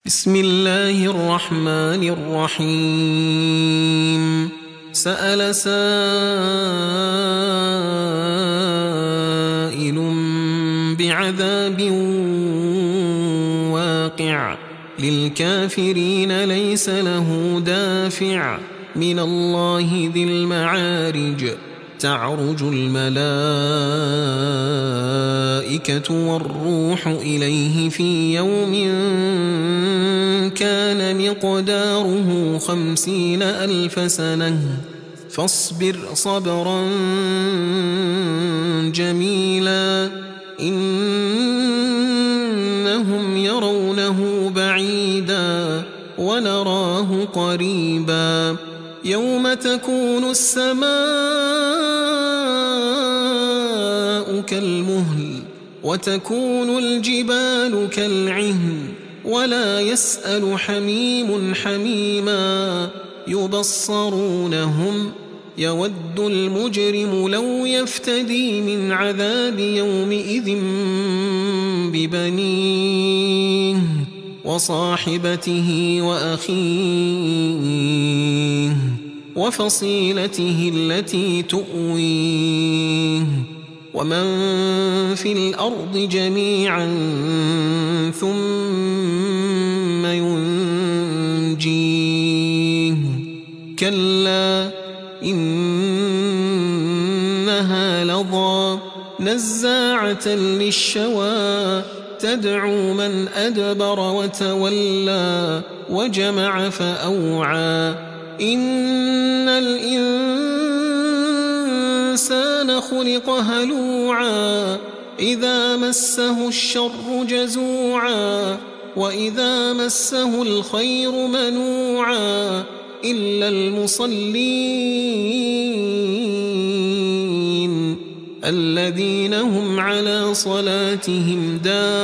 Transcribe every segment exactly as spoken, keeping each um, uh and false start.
بسم الله الرحمن الرحيم سأل سائل بعذاب واقع للكافرين ليس له دافع من الله ذي المعارج تعرج الملائكة والروح إليه في يوم كان مقداره خمسين ألف سنة فاصبر صبرا جميلا إنهم يرونه بعيدا ونراه قريبا يوم تكون السماء كالمهل وتكون الجبال كالعهن ولا يسأل حميم حميما يبصرونهم يود المجرم لو يفتدي من عذاب يومئذ ببنيه وصاحبته وأخيه وفصيلته التي تؤويه ومن في الأرض جميعا ثم ينجيه كلا إنها لظى نزاعة للشوى تدعو من أدبر وتولى وجمع فأوعى إن الإنسان خلق هلوعا إذا مسه الشر جزوعا وإذا مسه الخير منوعا إلا المصلين الذين هم على صلاتهم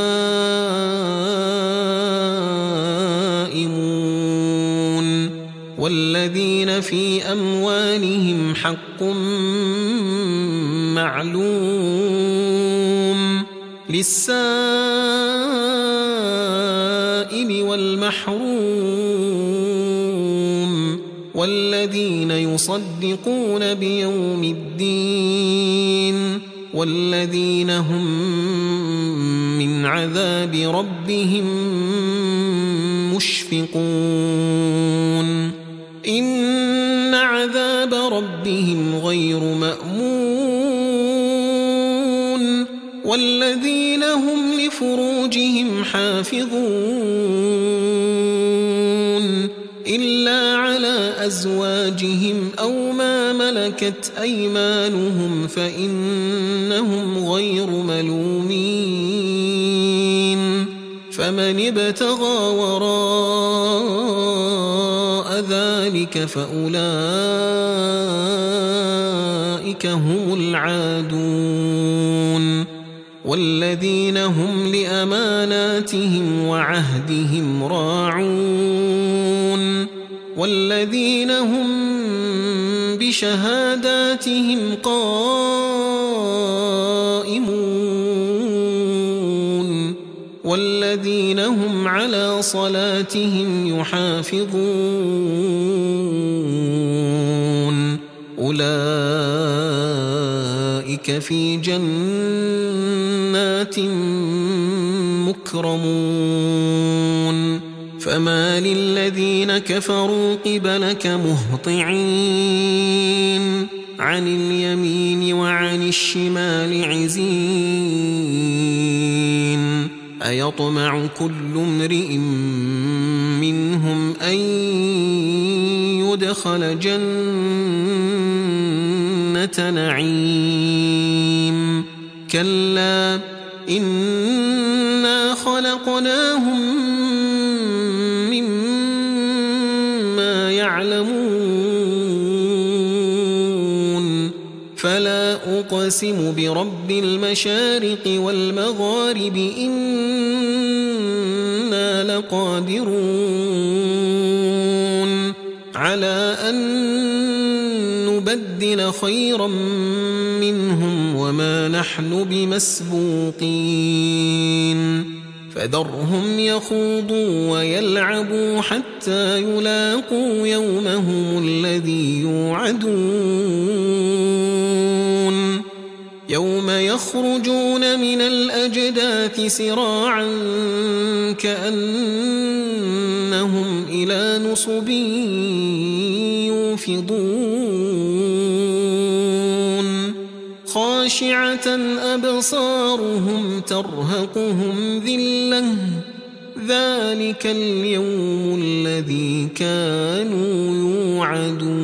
دائمون والذين في أموالهم حق معلوم للسائل والمحروم والذين يصدقون بيوم الدين والذين هم من عذاب ربهم مشفقون إن عذاب ربهم غير مأمون والذين هم لفروجهم حافظون إلا على أزواجهم أو ما ملكت أيمانهم فإنهم غير ملومين فمن ابتغى وراء ذلك فأولئك هم العادون والذين هم لأماناتهم وعهدهم راعون والذين هم بشهاداتهم قائمون والذين هم على صلاتهم يحافظون أولئك في جنات مكرمون فما للذين كفروا قبلك مهطعين عن اليمين وعن الشمال عزين أيطمع كل امرئ منهم أن يدخل جنة نعيم كلا إنا خلقناهم مما يعلمون فلا أقسم برب المشارق والمغارب إنا لقادرون على أن نبدل خيرا منهم وما نحن بمسبوقين فذرهم يخوضوا ويلعبوا حتى يلاقوا يومهم الذي يوعدون يوم يخرجون من الأجداث سراعا كأنهم إلى نصب يوفضون خاشعة أبصارهم ترهقهم ذلة ذلك اليوم الذي كانوا يوعدون